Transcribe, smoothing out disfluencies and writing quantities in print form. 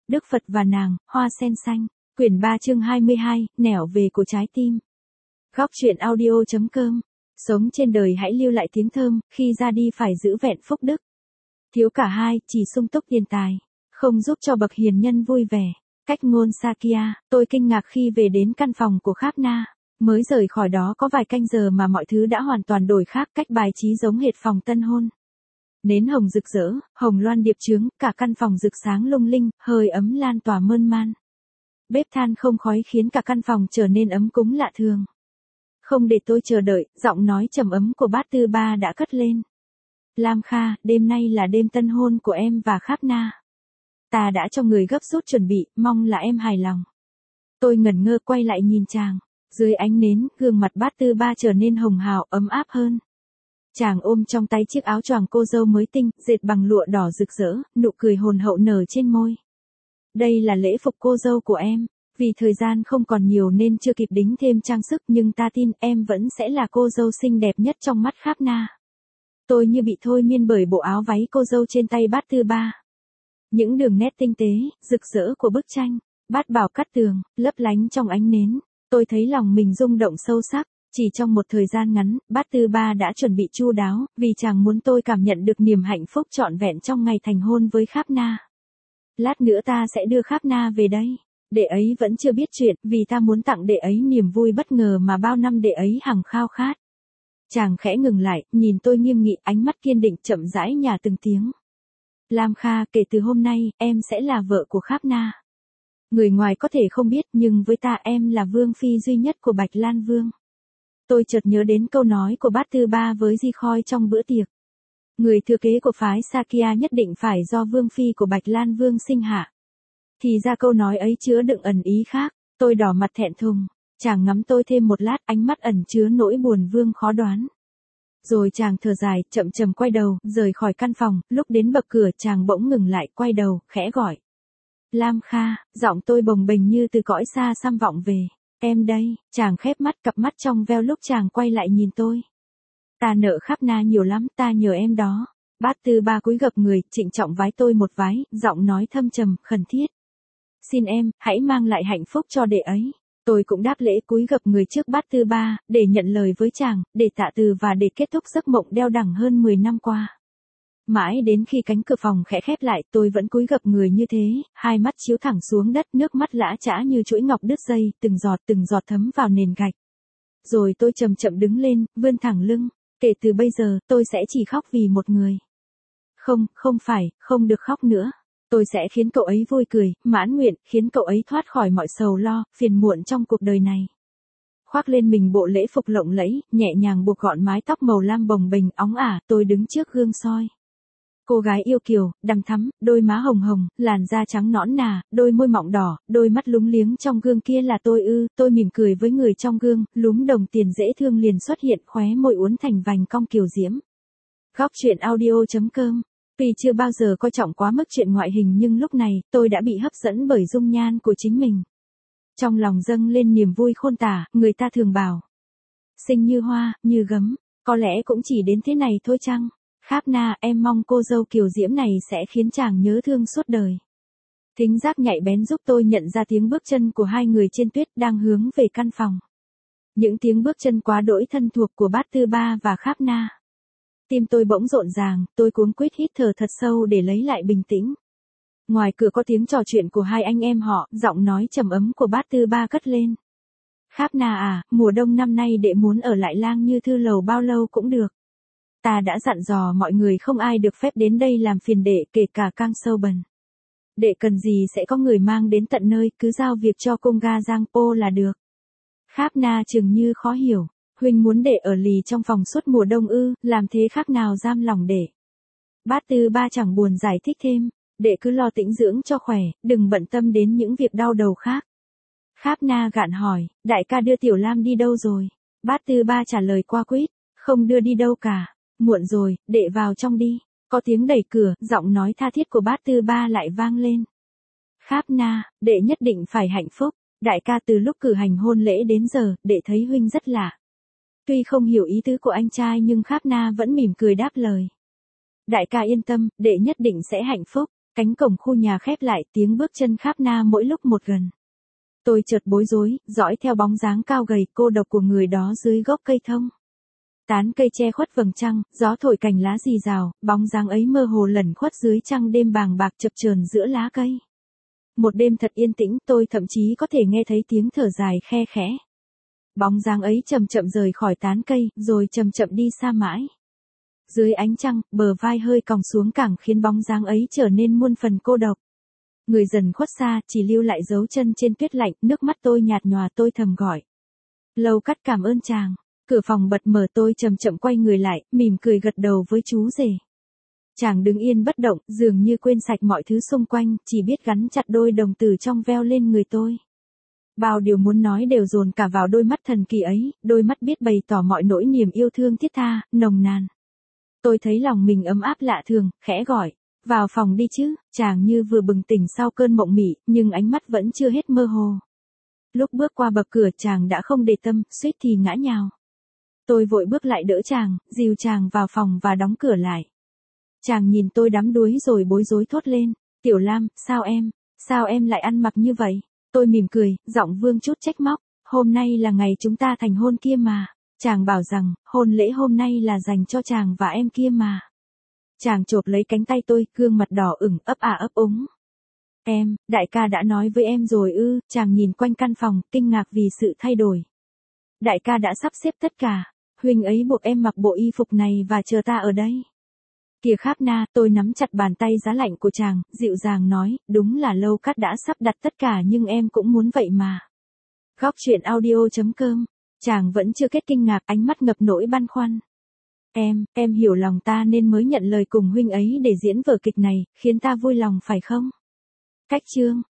Đức Phật và nàng, hoa sen xanh. Quyển 3 chương 22, nẻo về của trái tim. Góc truyện audio.com. Sống trên đời hãy lưu lại tiếng thơm, khi ra đi phải giữ vẹn phúc đức. Thiếu cả hai, chỉ sung túc tiền tài, không giúp cho bậc hiền nhân vui vẻ. Cách ngôn Sakya, tôi kinh ngạc khi về đến căn phòng của Khapna. Mới rời khỏi đó có vài canh giờ mà mọi thứ đã hoàn toàn đổi khác, cách bài trí giống hệt phòng tân hôn. Nến hồng rực rỡ, hồng loan điệp chướng, cả căn phòng rực sáng lung linh, hơi ấm lan tỏa mơn man. Bếp than không khói khiến cả căn phòng trở nên ấm cúng lạ thường. Không để tôi chờ đợi, giọng nói trầm ấm của bát tư ba đã cất lên. Lam Kha, đêm nay là đêm tân hôn của em và Khapna. Ta đã cho người gấp rút chuẩn bị, mong là em hài lòng. Tôi ngẩn ngơ quay lại nhìn chàng. Dưới ánh nến, gương mặt bát tư ba trở nên hồng hào, ấm áp hơn. Chàng ôm trong tay chiếc áo choàng cô dâu mới tinh, dệt bằng lụa đỏ rực rỡ, nụ cười hồn hậu nở trên môi. Đây là lễ phục cô dâu của em. Vì thời gian không còn nhiều nên chưa kịp đính thêm trang sức, nhưng ta tin em vẫn sẽ là cô dâu xinh đẹp nhất trong mắt Khapna. Tôi như bị thôi miên bởi bộ áo váy cô dâu trên tay bát tư ba. Những đường nét tinh tế, rực rỡ của bức tranh, bát bảo cát tường, lấp lánh trong ánh nến. Tôi thấy lòng mình rung động sâu sắc. Chỉ trong một thời gian ngắn, bát tư ba đã chuẩn bị chu đáo, vì chàng muốn tôi cảm nhận được niềm hạnh phúc trọn vẹn trong ngày thành hôn với Khapna. Lát nữa ta sẽ đưa Khapna về đây. Đệ ấy vẫn chưa biết chuyện, vì ta muốn tặng đệ ấy niềm vui bất ngờ mà bao năm đệ ấy hằng khao khát. Chàng khẽ ngừng lại, nhìn tôi nghiêm nghị, ánh mắt kiên định, chậm rãi nhả từng tiếng. Lam Kha, kể từ hôm nay, em sẽ là vợ của Khapna. Người ngoài có thể không biết, nhưng với ta em là vương phi duy nhất của Bạch Lan Vương. Tôi chợt nhớ đến câu nói của bát tư ba với Di Khoi trong bữa tiệc. Người thừa kế của phái Sakya nhất định phải do vương phi của Bạch Lan Vương sinh hạ. Thì ra câu nói ấy chứa đựng ẩn ý khác. Tôi đỏ mặt thẹn thùng. Chàng ngắm tôi thêm một lát, ánh mắt ẩn chứa nỗi buồn vương khó đoán. Rồi chàng thở dài, chậm chậm quay đầu, rời khỏi căn phòng. Lúc đến bậc cửa chàng bỗng ngừng lại, quay đầu, khẽ gọi. Lam Kha, giọng tôi bồng bềnh như từ cõi xa xăm vọng về. Em đây. Chàng khép mắt, cặp mắt trong veo lúc chàng quay lại nhìn tôi. Ta nợ Khapna nhiều lắm, ta nhờ em đó. Bát tư ba cúi gập người, trịnh trọng vái tôi một vái, giọng nói thâm trầm, khẩn thiết. Xin em, hãy mang lại hạnh phúc cho đệ ấy. Tôi cũng đáp lễ cúi gập người trước bát tư ba, để nhận lời với chàng, để tạ từ và để kết thúc giấc mộng đeo đẳng hơn 10 năm qua. Mãi đến khi cánh cửa phòng khẽ khép lại, tôi vẫn cúi gập người như thế, hai mắt chiếu thẳng xuống đất, nước mắt lã chã như chuỗi ngọc đứt dây, từng giọt thấm vào nền gạch. Rồi tôi chậm chậm đứng lên, vươn thẳng lưng. Kể từ bây giờ, tôi sẽ chỉ khóc vì một người. Không phải, không được khóc nữa. Tôi sẽ khiến cậu ấy vui cười, mãn nguyện, khiến cậu ấy thoát khỏi mọi sầu lo, phiền muộn trong cuộc đời này. Khoác lên mình bộ lễ phục lộng lẫy, nhẹ nhàng buộc gọn mái tóc màu lam bồng bềnh óng ả, tôi đứng trước gương soi. Cô gái yêu kiều, đằm thắm, đôi má hồng hồng, làn da trắng nõn nà, đôi môi mọng đỏ, đôi mắt lúng liếng trong gương kia là tôi ư. Tôi mỉm cười với người trong gương, lúm đồng tiền dễ thương liền xuất hiện, khóe môi uốn thành vành cong kiều diễm. Góc truyện audio.com. Vì chưa bao giờ coi trọng quá mức chuyện ngoại hình nhưng lúc này, tôi đã bị hấp dẫn bởi dung nhan của chính mình. Trong lòng dâng lên niềm vui khôn tả, người ta thường bảo. Xinh như hoa, như gấm, có lẽ cũng chỉ đến thế này thôi chăng? Khapna, em mong cô dâu kiều diễm này sẽ khiến chàng nhớ thương suốt đời. Thính giác nhạy bén giúp tôi nhận ra tiếng bước chân của hai người trên tuyết đang hướng về căn phòng. Những tiếng bước chân quá đỗi thân thuộc của bát tư ba và Khapna. Tim tôi bỗng rộn ràng, tôi cuống quýt hít thở thật sâu để lấy lại bình tĩnh. Ngoài cửa có tiếng trò chuyện của hai anh em họ, giọng nói trầm ấm của bát tư ba cất lên. Khapna à, mùa đông năm nay đệ muốn ở lại Lang Như Thư Lầu bao lâu cũng được. Ta đã dặn dò mọi người không ai được phép đến đây làm phiền đệ, kể cả Kang Sâu Bần. Đệ cần gì sẽ có người mang đến tận nơi, cứ giao việc cho Công Ga Giang Po là được. Khapna chừng như khó hiểu. Huynh muốn đệ ở lì trong phòng suốt mùa đông ư, làm thế khác nào giam lòng đệ. Bát tư ba chẳng buồn giải thích thêm, đệ cứ lo tĩnh dưỡng cho khỏe, đừng bận tâm đến những việc đau đầu khác. Khapna gạn hỏi, đại ca đưa Tiểu Lam đi đâu rồi? Bát tư ba trả lời qua quýt, không đưa đi đâu cả, muộn rồi, đệ vào trong đi. Có tiếng đẩy cửa, giọng nói tha thiết của bát tư ba lại vang lên. Khapna, đệ nhất định phải hạnh phúc, đại ca từ lúc cử hành hôn lễ đến giờ, đệ thấy huynh rất lạ. Tuy không hiểu ý tứ của anh trai nhưng Khapna vẫn mỉm cười đáp lời. Đại ca yên tâm, đệ nhất định sẽ hạnh phúc. Cánh cổng khu nhà khép lại, tiếng bước chân kháp na mỗi lúc một gần. Tôi chợt bối rối, dõi theo bóng dáng cao gầy cô độc của người đó dưới gốc cây thông. Tán cây che khuất vầng trăng, gió thổi cành lá rì rào, bóng dáng ấy mơ hồ lẩn khuất dưới trăng đêm bàng bạc chập chờn giữa lá cây. Một đêm thật yên tĩnh, tôi thậm chí có thể nghe thấy tiếng thở dài khe khẽ. Bóng dáng ấy chậm chậm rời khỏi tán cây, rồi chậm chậm đi xa mãi. Dưới ánh trăng, bờ vai hơi còng xuống càng khiến bóng dáng ấy trở nên muôn phần cô độc. Người dần khuất xa, chỉ lưu lại dấu chân trên tuyết lạnh, nước mắt tôi nhạt nhòa, tôi thầm gọi. Lâu Cắt cảm ơn chàng. Cửa phòng bật mở, tôi chậm chậm quay người lại, mỉm cười gật đầu với chú rể. Chàng đứng yên bất động, dường như quên sạch mọi thứ xung quanh, chỉ biết gắn chặt đôi đồng tử trong veo lên người tôi. Bao điều muốn nói đều dồn cả vào đôi mắt thần kỳ ấy, đôi mắt biết bày tỏ mọi nỗi niềm yêu thương thiết tha, nồng nàn. Tôi thấy lòng mình ấm áp lạ thường, khẽ gọi. Vào phòng đi chứ. Chàng như vừa bừng tỉnh sau cơn mộng mị, nhưng ánh mắt vẫn chưa hết mơ hồ. Lúc bước qua bậc cửa, chàng đã không để tâm, suýt thì ngã nhào. Tôi vội bước lại đỡ chàng, dìu chàng vào phòng và đóng cửa lại. Chàng nhìn tôi đắm đuối rồi bối rối thốt lên. Tiểu Lam, sao em lại ăn mặc như vậy? Tôi mỉm cười, giọng vương chút trách móc. Hôm nay là ngày chúng ta thành hôn kia mà. Chàng bảo rằng, hôn lễ hôm nay là dành cho chàng và em kia mà. Chàng chộp lấy cánh tay tôi, gương mặt đỏ ửng, ấp ấp úng. Đại ca đã nói với em rồi ư? Chàng nhìn quanh căn phòng, kinh ngạc vì sự thay đổi. Đại ca đã sắp xếp tất cả. Huynh ấy buộc em mặc bộ y phục này và chờ ta ở đây. Kìa Kháp Na, tôi nắm chặt bàn tay giá lạnh của chàng, dịu dàng nói, đúng là Lâu Cát đã sắp đặt tất cả nhưng em cũng muốn vậy mà. Góc truyện audio.com. Chàng vẫn chưa kết kinh ngạc, ánh mắt ngập nỗi băn khoăn. Em hiểu lòng ta nên mới nhận lời cùng huynh ấy để diễn vở kịch này, khiến ta vui lòng phải không? Cách chương.